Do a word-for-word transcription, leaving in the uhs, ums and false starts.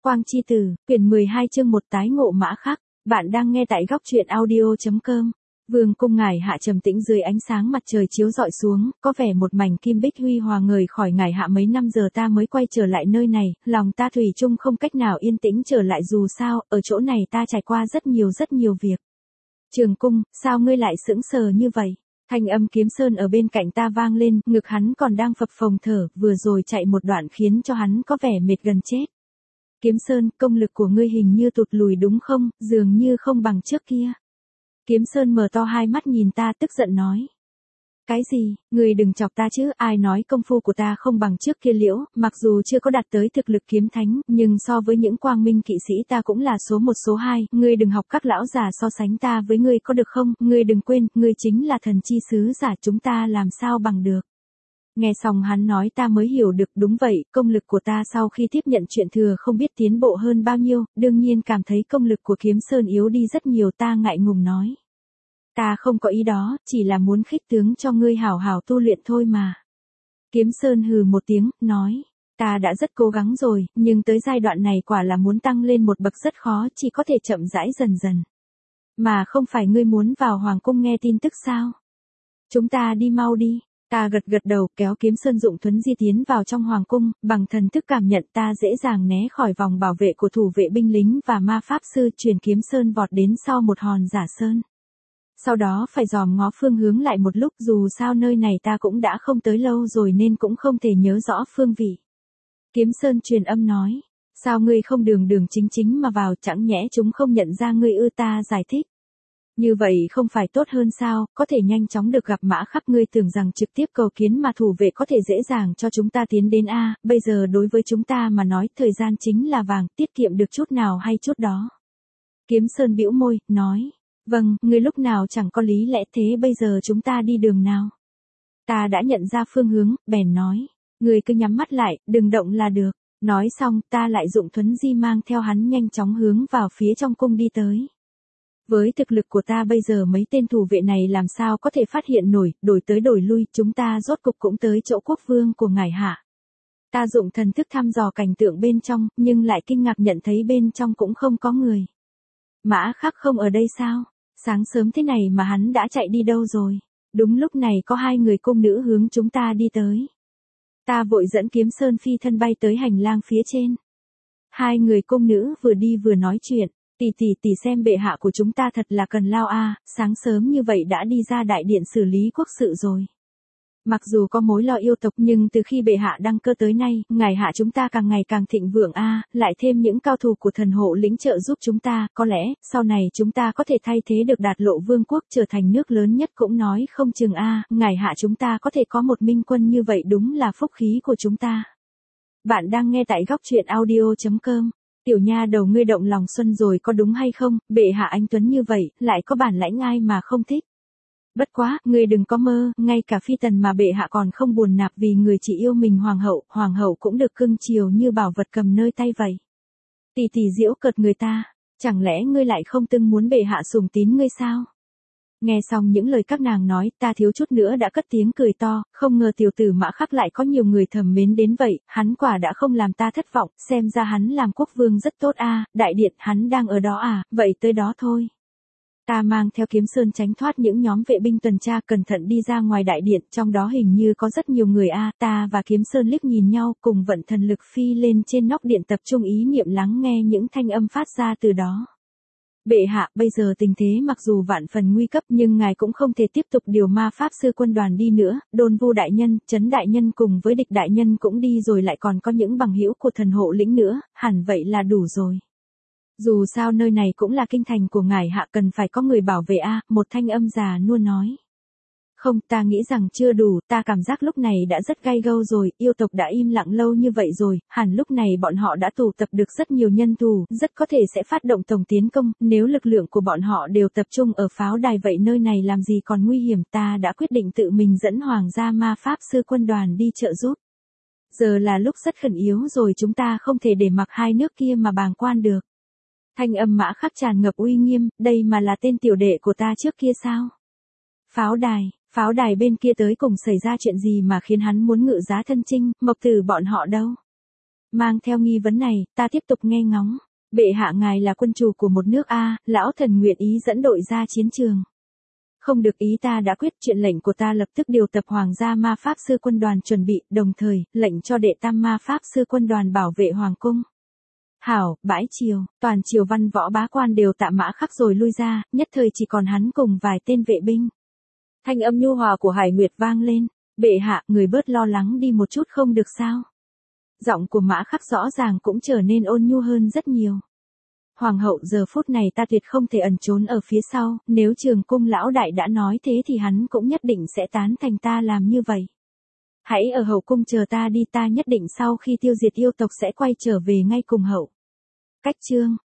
Quang Chi Tử, quyển mười hai chương một tái ngộ Mã Khắc. Bạn đang nghe tại góc truyện audio.com. Vương cung Ngải Hạ trầm tĩnh dưới ánh sáng mặt trời chiếu rọi xuống, có vẻ một mảnh kim bích huy hoàng ngời khỏi Ngải Hạ. Mấy năm giờ ta mới quay trở lại nơi này, lòng ta thủy chung không cách nào yên tĩnh trở lại, dù sao, ở chỗ này ta trải qua rất nhiều rất nhiều việc. Trường Cung, sao ngươi lại sững sờ như vậy? Thanh âm Kiếm Sơn ở bên cạnh ta vang lên, ngực hắn còn đang phập phồng thở, vừa rồi chạy một đoạn khiến cho hắn có vẻ mệt gần chết. Kiếm Sơn, công lực của ngươi hình như tụt lùi đúng không, dường như không bằng trước kia. Kiếm Sơn mở to hai mắt nhìn ta tức giận nói. Cái gì, ngươi đừng chọc ta chứ, ai nói công phu của ta không bằng trước kia liễu, mặc dù chưa có đạt tới thực lực kiếm thánh, nhưng so với những quang minh kỵ sĩ ta cũng là số một số hai, ngươi đừng học các lão già so sánh ta với ngươi có được không, ngươi đừng quên, ngươi chính là thần chi sứ giả, chúng ta làm sao bằng được. Nghe xong hắn nói ta mới hiểu được, đúng vậy, công lực của ta sau khi tiếp nhận chuyện thừa không biết tiến bộ hơn bao nhiêu, đương nhiên cảm thấy công lực của Kiếm Sơn yếu đi rất nhiều, ta ngại ngùng nói. Ta không có ý đó, chỉ là muốn khích tướng cho ngươi hảo hảo tu luyện thôi mà. Kiếm Sơn hừ một tiếng, nói, ta đã rất cố gắng rồi, nhưng tới giai đoạn này quả là muốn tăng lên một bậc rất khó, chỉ có thể chậm rãi dần dần. Mà không phải ngươi muốn vào Hoàng cung nghe tin tức sao? Chúng ta đi mau đi. Ta gật gật đầu, kéo Kiếm Sơn dụng thuấn di tiến vào trong hoàng cung, bằng thần thức cảm nhận ta dễ dàng né khỏi vòng bảo vệ của thủ vệ binh lính và ma pháp sư, truyền Kiếm Sơn vọt đến sau một hòn giả sơn. Sau đó phải dòm ngó phương hướng lại một lúc, dù sao nơi này ta cũng đã không tới lâu rồi nên cũng không thể nhớ rõ phương vị. Kiếm Sơn truyền âm nói, sao ngươi không đường đường chính chính mà vào, chẳng nhẽ chúng không nhận ra ngươi ư? Ta giải thích. Như vậy không phải tốt hơn sao, có thể nhanh chóng được gặp Mã Khắc, ngươi tưởng rằng trực tiếp cầu kiến mà thủ vệ có thể dễ dàng cho chúng ta tiến đến a, bây giờ đối với chúng ta mà nói thời gian chính là vàng, tiết kiệm được chút nào hay chút đó. Kiếm Sơn bĩu môi, nói, vâng, ngươi lúc nào chẳng có lý lẽ, thế bây giờ chúng ta đi đường nào? Ta đã nhận ra phương hướng, bèn nói, ngươi cứ nhắm mắt lại, đừng động là được. Nói xong ta lại dụng thuấn di mang theo hắn nhanh chóng hướng vào phía trong cung đi tới. Với thực lực của ta bây giờ mấy tên thủ vệ này làm sao có thể phát hiện nổi, đổi tới đổi lui, chúng ta rốt cục cũng tới chỗ quốc vương của Ngải Hạ. Ta dụng thần thức thăm dò cảnh tượng bên trong, nhưng lại kinh ngạc nhận thấy bên trong cũng không có người. Mã Khắc không ở đây sao? Sáng sớm thế này mà hắn đã chạy đi đâu rồi? Đúng lúc này có hai người cung nữ hướng chúng ta đi tới. Ta vội dẫn Kiếm Sơn phi thân bay tới hành lang phía trên. Hai người cung nữ vừa đi vừa nói chuyện. Tỷ tỷ tỷ xem bệ hạ của chúng ta thật là cần lao a, sáng sớm như vậy đã đi ra đại điện xử lý quốc sự rồi. Mặc dù có mối lo yêu tộc nhưng từ khi bệ hạ đăng cơ tới nay, Ngải Hạ chúng ta càng ngày càng thịnh vượng a, lại thêm những cao thủ của thần hộ lĩnh trợ giúp chúng ta, có lẽ sau này chúng ta có thể thay thế được Đạt Lộ Vương quốc trở thành nước lớn nhất cũng nói không chừng a, Ngải Hạ chúng ta có thể có một minh quân như vậy đúng là phúc khí của chúng ta. Bạn đang nghe tại góc truyện audio.com. Tiểu nha đầu, ngươi động lòng xuân rồi có đúng hay không, bệ hạ anh tuấn như vậy, lại có bản lãnh ai mà không thích. Bất quá, ngươi đừng có mơ, ngay cả phi tần mà bệ hạ còn không buồn nạp vì người chỉ yêu mình hoàng hậu, hoàng hậu cũng được cưng chiều như bảo vật cầm nơi tay vậy. Tỷ tỷ giễu cợt người ta, chẳng lẽ ngươi lại không từng muốn bệ hạ sủng tín ngươi sao? Nghe xong những lời các nàng nói, ta thiếu chút nữa đã cất tiếng cười to, không ngờ tiểu tử Mã Khắc lại có nhiều người thầm mến đến vậy, hắn quả đã không làm ta thất vọng, xem ra hắn làm quốc vương rất tốt a, đại điện hắn đang ở đó à, vậy tới đó thôi. Ta mang theo Kiếm Sơn tránh thoát những nhóm vệ binh tuần tra, cẩn thận đi ra ngoài đại điện, trong đó hình như có rất nhiều người a, ta và Kiếm Sơn liếc nhìn nhau, cùng vận thần lực phi lên trên nóc điện tập trung ý niệm lắng nghe những thanh âm phát ra từ đó. Bệ hạ, bây giờ tình thế mặc dù vạn phần nguy cấp nhưng ngài cũng không thể tiếp tục điều ma pháp sư quân đoàn đi nữa, Đôn Vu đại nhân, Trấn đại nhân cùng với Địch đại nhân cũng đi rồi, lại còn có những bằng hữu của thần hộ lĩnh nữa, hẳn vậy là đủ rồi. Dù sao nơi này cũng là kinh thành của Ngải Hạ, cần phải có người bảo vệ a, một thanh âm già nua nói. Không, ta nghĩ rằng chưa đủ, ta cảm giác lúc này đã rất gay gâu rồi, yêu tộc đã im lặng lâu như vậy rồi, hẳn lúc này bọn họ đã tụ tập được rất nhiều nhân thủ, rất có thể sẽ phát động tổng tiến công, nếu lực lượng của bọn họ đều tập trung ở pháo đài vậy nơi này làm gì còn nguy hiểm, ta đã quyết định tự mình dẫn hoàng gia ma pháp sư quân đoàn đi trợ giúp. Giờ là lúc rất khẩn yếu rồi, chúng ta không thể để mặc hai nước kia mà bàng quan được. Thanh âm Mã Khắc tràn ngập uy nghiêm, đây mà là tên tiểu đệ của ta trước kia sao? Pháo đài. Pháo đài bên kia tới cùng xảy ra chuyện gì mà khiến hắn muốn ngự giá thân chinh, Mộc Tử bọn họ đâu? mang theo nghi vấn này, ta tiếp tục nghe ngóng. Bệ hạ ngài là quân chủ của một nước A, lão thần nguyện ý dẫn đội ra chiến trường. Không được, ý ta đã quyết, chuyện lệnh của ta lập tức điều tập hoàng gia ma pháp sư quân đoàn chuẩn bị, đồng thời, lệnh cho đệ tam ma pháp sư quân đoàn bảo vệ hoàng cung. Hảo, bãi triều, toàn triều văn võ bá quan đều tạ Mã Khắc rồi lui ra, nhất thời chỉ còn hắn cùng vài tên vệ binh. Thanh âm nhu hòa của Hải Nguyệt vang lên, bệ hạ, người bớt lo lắng đi một chút không được sao? Giọng của Mã Khắc rõ ràng cũng trở nên ôn nhu hơn rất nhiều. Hoàng hậu, giờ phút này ta tuyệt không thể ẩn trốn ở phía sau, nếu Trường Cung lão đại đã nói thế thì hắn cũng nhất định sẽ tán thành ta làm như vậy. Hãy ở hậu cung chờ ta đi, ta nhất định sau khi tiêu diệt yêu tộc sẽ quay trở về ngay cùng hậu. Cách chương